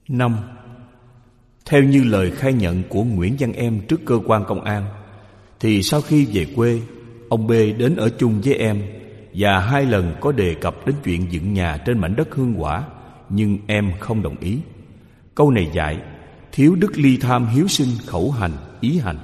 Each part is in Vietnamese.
5. Theo như lời khai nhận của Nguyễn Văn Em trước cơ quan công an, thì sau khi về quê, ông B đến ở chung với em và 2 lần có đề cập đến chuyện dựng nhà trên mảnh đất Hương Quả, nhưng em không đồng ý. Câu này dạy: thiếu đức ly tham, hiếu sinh, khẩu hành, ý hành.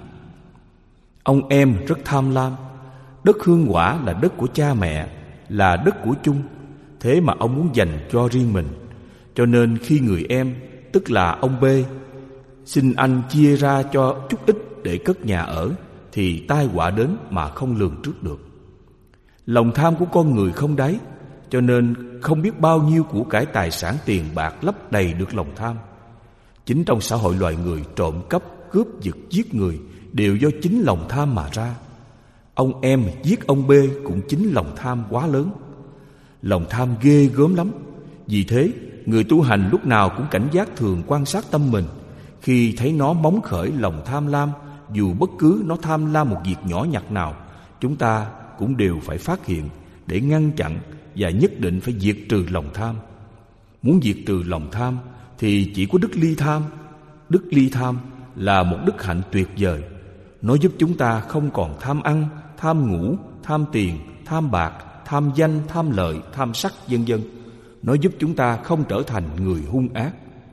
Ông Em rất tham lam. Đất Hương Quả là đất của cha mẹ, là đất của chung, thế mà ông muốn dành cho riêng mình. Cho nên khi người em, tức là ông B, xin anh chia ra cho chút ít để cất nhà ở, thì tai họa đến mà không lường trước được. Lòng tham của con người không đáy, cho nên không biết bao nhiêu của cải tài sản tiền bạc lấp đầy được lòng tham. Chính trong xã hội loài người, trộm cắp, cướp giật, giết người đều do chính lòng tham mà ra. Ông Em giết ông B cũng chính lòng tham quá lớn. Lòng tham ghê gớm lắm. Vì thế, người tu hành lúc nào cũng cảnh giác, thường quan sát tâm mình. Khi thấy nó móng khởi lòng tham lam, dù bất cứ nó tham lam một việc nhỏ nhặt nào, chúng ta cũng đều phải phát hiện để ngăn chặn, và nhất định phải diệt trừ lòng tham. Muốn diệt trừ lòng tham thì chỉ có đức ly tham. Đức ly tham là một đức hạnh tuyệt vời. Nó giúp chúng ta không còn tham ăn, tham ngủ, tham tiền, tham bạc, tham danh, tham lợi, tham sắc, vân vân. Nó giúp chúng ta không trở thành người hung ác.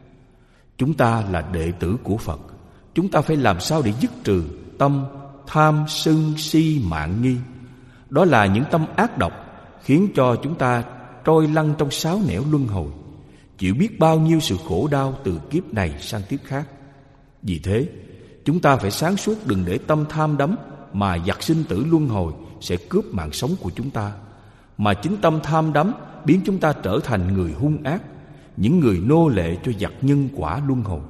Chúng ta là đệ tử của Phật. Chúng ta phải làm sao để dứt trừ tâm tham, sân, si, mạn, nghi. Đó là những tâm ác độc khiến cho chúng ta trôi lăn trong 6 nẻo luân hồi, chịu biết bao nhiêu sự khổ đau từ kiếp này sang kiếp khác. Vì thế, chúng ta phải sáng suốt, đừng để tâm tham đắm mà giặc sinh tử luân hồi sẽ cướp mạng sống của chúng ta. Mà chính tâm tham đắm biến chúng ta trở thành người hung ác, những người nô lệ cho giặc nhân quả luân hồi.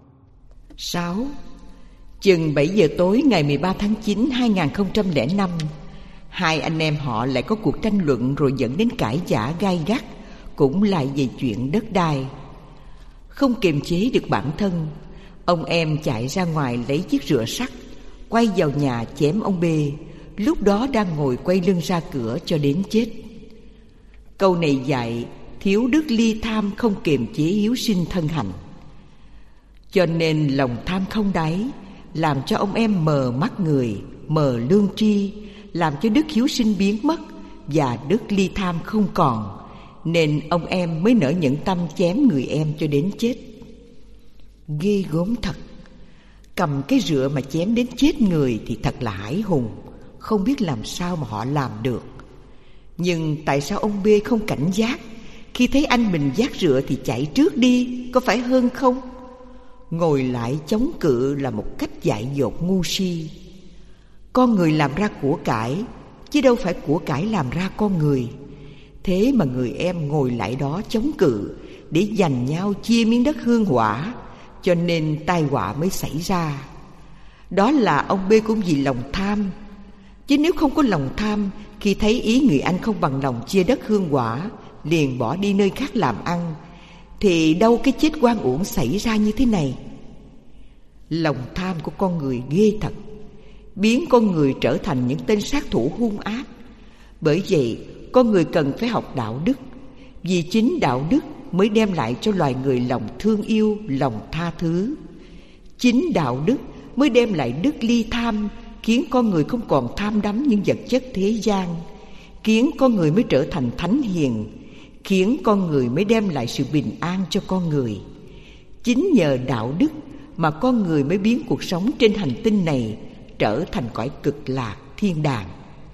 6. Chừng 7 giờ tối ngày 13 tháng 9, 2005, 2 anh em họ lại có cuộc tranh luận rồi dẫn đến cãi vã gay gắt, cũng lại về chuyện đất đai. Không kiềm chế được bản thân, ông Em chạy ra ngoài lấy chiếc rựa sắt, quay vào nhà chém ông B, lúc đó đang ngồi quay lưng ra cửa cho đến chết. Câu này dạy thiếu đức ly tham, không kiềm chế hiếu sinh thân hành. Cho nên lòng tham không đáy làm cho ông Em mờ mắt người, mờ lương tri, làm cho đức hiếu sinh biến mất và đức ly tham không còn, nên ông Em mới nỡ nhẫn tâm chém người em cho đến chết. Ghê gớm thật. Cầm cái rựa mà chém đến chết người thì thật là hãi hùng, không biết làm sao mà họ làm được. Nhưng tại sao ông B không cảnh giác, khi thấy anh mình vác rựa thì chạy trước đi, có phải hơn không? Ngồi lại chống cự là một cách dại dột ngu si. Con người làm ra của cải, chứ đâu phải của cải làm ra con người. Thế mà người em ngồi lại đó chống cự để giành nhau chia miếng đất hương hỏa, cho nên tai họa mới xảy ra. Đó là ông B cũng vì lòng tham. Chứ nếu không có lòng tham, khi thấy ý người anh không bằng lòng chia đất hương hỏa, liền bỏ đi nơi khác làm ăn, thì đâu cái chết oan uổng xảy ra như thế này. Lòng tham của con người ghê thật, biến con người trở thành những tên sát thủ hung ác. Bởi vậy, con người cần phải học đạo đức, vì chính đạo đức mới đem lại cho loài người lòng thương yêu, lòng tha thứ. Chính đạo đức mới đem lại đức ly tham, khiến con người không còn tham đắm những vật chất thế gian, khiến con người mới trở thành thánh hiền, khiến con người mới đem lại sự bình an cho con người. Chính nhờ đạo đức mà con người mới biến cuộc sống trên hành tinh này trở thành cõi cực lạc thiên đàng.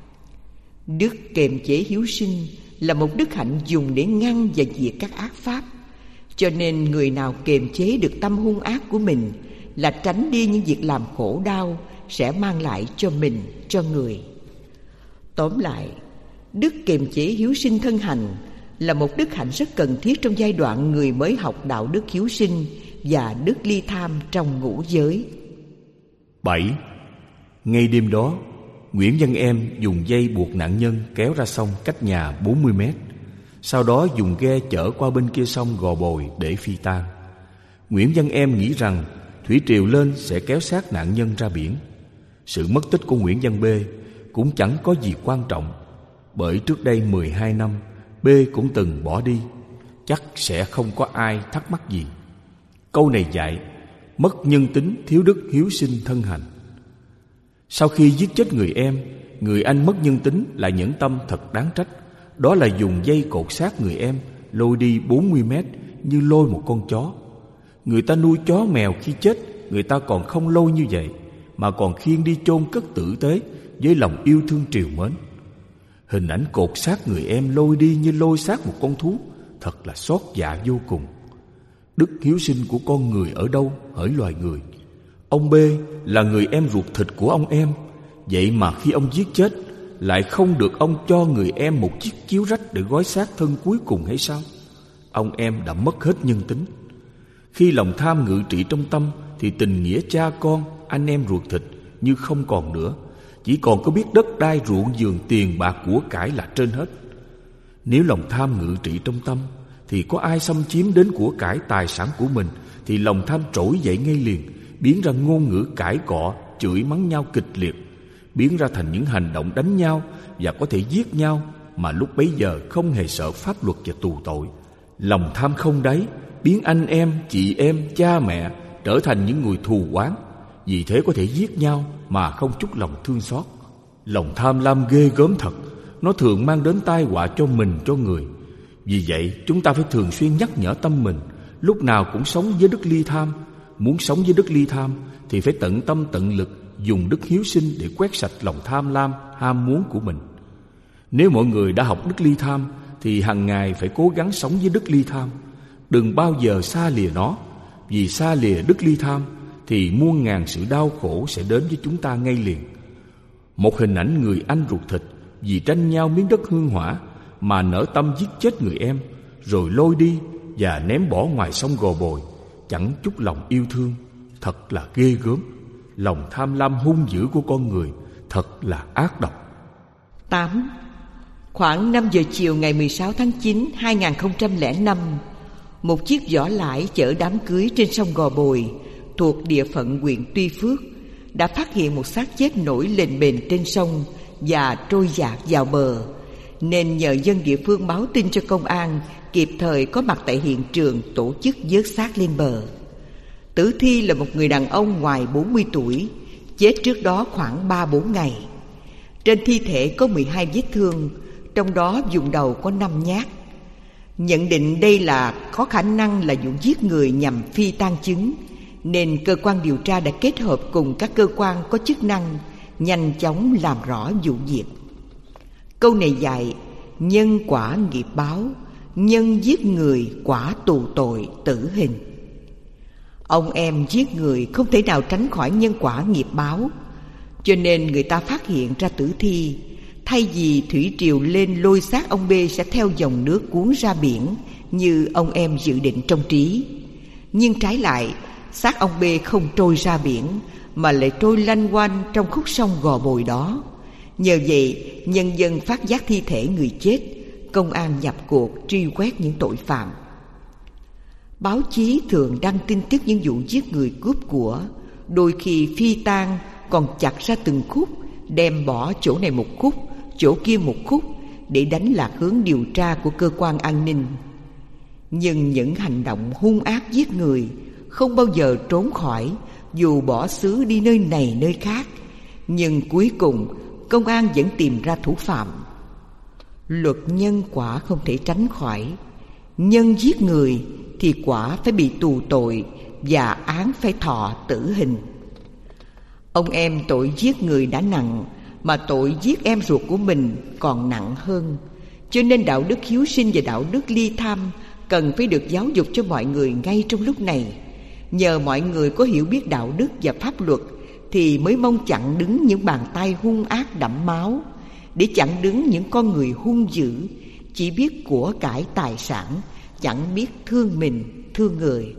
Đức kiềm chế hiếu sinh là một đức hạnh dùng để ngăn và diệt các ác pháp. Cho nên người nào kiềm chế được tâm hung ác của mình là tránh đi những việc làm khổ đau sẽ mang lại cho mình, cho người. Tóm lại, đức kiềm chế hiếu sinh thân hành là một đức hạnh rất cần thiết trong giai đoạn người mới học đạo đức hiếu sinh và đức ly tham trong ngũ giới. 7. Ngay đêm đó, Nguyễn Văn Em dùng dây buộc nạn nhân kéo ra sông cách nhà 40 mét. Sau đó dùng ghe chở qua bên kia sông Gò Bồi để phi tang. Nguyễn Văn Em nghĩ rằng thủy triều lên sẽ kéo xác nạn nhân ra biển. Sự mất tích của Nguyễn Văn B cũng chẳng có gì quan trọng, bởi trước đây 12 năm B cũng từng bỏ đi, chắc sẽ không có ai thắc mắc gì. Câu này dạy mất nhân tính, thiếu đức hiếu sinh thân hành. Sau khi giết chết người em, người anh mất nhân tính lại nhẫn tâm thật đáng trách. Đó là dùng dây cột xác người em, lôi đi 40 mét như lôi một con chó. Người ta nuôi chó mèo khi chết, người ta còn không lôi như vậy, mà còn khiêng đi chôn cất tử tế với lòng yêu thương trìu mến. Hình ảnh cột xác người em lôi đi như lôi xác một con thú, thật là xót dạ vô cùng. Đức hiếu sinh của con người ở đâu hỡi loài người? Ông B là người em ruột thịt của ông em, vậy mà khi ông giết chết, lại không được ông cho người em một chiếc chiếu rách để gói xác thân cuối cùng hay sao? Ông em đã mất hết nhân tính. Khi lòng tham ngự trị trong tâm, thì tình nghĩa cha con, anh em ruột thịt như không còn nữa. Chỉ còn có biết đất đai, ruộng vườn, tiền bạc, của cải là trên hết. Nếu lòng tham ngự trị trong tâm, thì có ai xâm chiếm đến của cải tài sản của mình, thì lòng tham trỗi dậy ngay liền, biến ra ngôn ngữ cãi cọ, chửi mắng nhau kịch liệt, biến ra thành những hành động đánh nhau và có thể giết nhau, mà lúc bấy giờ không hề sợ pháp luật và tù tội. Lòng tham không đáy, biến anh em, chị em, cha mẹ trở thành những người thù oán, vì thế có thể giết nhau mà không chút lòng thương xót. Lòng tham lam ghê gớm thật, nó thường mang đến tai họa cho mình, cho người. Vì vậy chúng ta phải thường xuyên nhắc nhở tâm mình, lúc nào cũng sống với đức ly tham. Muốn sống với đức ly tham thì phải tận tâm tận lực dùng đức hiếu sinh để quét sạch lòng tham lam, ham muốn của mình. Nếu mọi người đã học đức ly tham thì hàng ngày phải cố gắng sống với đức ly tham, đừng bao giờ xa lìa nó. Vì xa lìa đức ly tham thì muôn ngàn sự đau khổ sẽ đến với chúng ta ngay liền. Một hình ảnh người anh ruột thịt vì tranh nhau miếng đất hương hỏa mà nỡ tâm giết chết người em, rồi lôi đi và ném bỏ ngoài sông Gò Bồi, chẳng chút lòng yêu thương, thật là ghê gớm. Lòng tham lam hung dữ của con người thật là ác độc. 8. Khoảng 5 giờ chiều ngày 16 tháng 9, 2005, một chiếc vỏ lãi chở đám cưới trên sông Gò Bồi thuộc địa phận huyện Tuy Phước đã phát hiện một xác chết nổi lềnh bềnh trên sông và trôi dạt vào bờ, nên nhờ dân địa phương báo tin cho công an kịp thời có mặt tại hiện trường tổ chức vớt xác lên bờ. Tử thi là một người đàn ông ngoài 40 tuổi, chết trước đó khoảng 3-4 ngày. Trên thi thể có 12 vết thương, trong đó vùng đầu có 5 nhát. Nhận định đây có khả năng là vụ giết người nhằm phi tang chứng, nên cơ quan điều tra đã kết hợp cùng các cơ quan có chức năng nhanh chóng làm rõ vụ việc. Câu này dạy nhân quả nghiệp báo, nhân giết người quả tù tội tử hình. Ông em giết người không thể nào tránh khỏi nhân quả nghiệp báo, cho nên người ta phát hiện ra tử thi, thay vì thủy triều lên lôi xác ông B sẽ theo dòng nước cuốn ra biển như ông em dự định trong trí. Nhưng trái lại, xác ông B không trôi ra biển mà lại trôi lanh quanh trong khúc sông Gò Bồi đó. Nhờ vậy, nhân dân phát giác thi thể người chết, công an nhập cuộc truy quét những tội phạm. Báo chí thường đăng tin tức những vụ giết người cướp của, đôi khi phi tang còn chặt ra từng khúc, đem bỏ chỗ này một khúc, chỗ kia một khúc để đánh lạc hướng điều tra của cơ quan an ninh. Nhưng những hành động hung ác giết người không bao giờ trốn khỏi, dù bỏ xứ đi nơi này nơi khác, nhưng cuối cùng công an vẫn tìm ra thủ phạm. Luật nhân quả không thể tránh khỏi. Nhân giết người thì quả phải bị tù tội và án phải thọ tử hình. Ông em tội giết người đã nặng, mà tội giết em ruột của mình còn nặng hơn. Cho nên đạo đức hiếu sinh và đạo đức ly tham cần phải được giáo dục cho mọi người ngay trong lúc này. Nhờ mọi người có hiểu biết đạo đức và pháp luật thì mới mong chặn đứng những bàn tay hung ác đẫm máu, để chặn đứng những con người hung dữ, chỉ biết của cải tài sản, chẳng biết thương mình, thương người.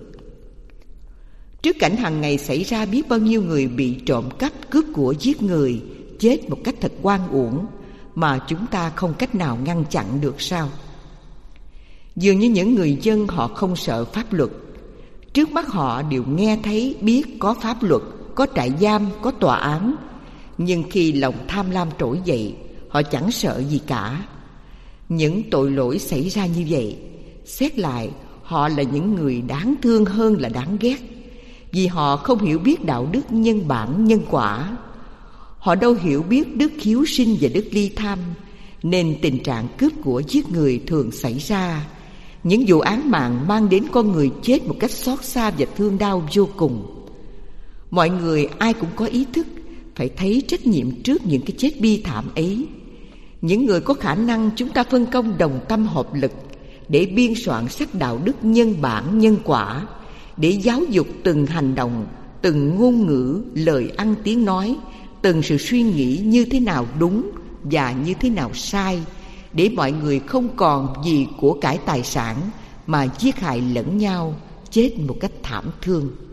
Trước cảnh hàng ngày xảy ra biết bao nhiêu người bị trộm cắp, cướp của, giết người, chết một cách thật oan uổng, mà chúng ta không cách nào ngăn chặn được sao? Dường như những người dân họ không sợ pháp luật. Trước mắt họ đều nghe thấy biết có pháp luật, có trại giam, có tòa án. Nhưng khi lòng tham lam trỗi dậy, họ chẳng sợ gì cả. Những tội lỗi xảy ra như vậy, xét lại Họ là những người đáng thương hơn là đáng ghét, vì họ không hiểu biết đạo đức nhân bản nhân quả. Họ đâu hiểu biết đức hiếu sinh và đức ly tham, nên tình trạng cướp của giết người thường xảy ra. Những vụ án mạng mang đến con người chết một cách xót xa và thương đau vô cùng. Mọi người ai cũng có ý thức phải thấy trách nhiệm trước những cái chết bi thảm ấy. Những người có khả năng, chúng ta phân công đồng tâm hợp lực để biên soạn sách đạo đức nhân bản nhân quả, để giáo dục từng hành động, từng ngôn ngữ, lời ăn tiếng nói, từng sự suy nghĩ như thế nào đúng và như thế nào sai, để mọi người không còn vì của cải tài sản mà giết hại lẫn nhau, chết một cách thảm thương.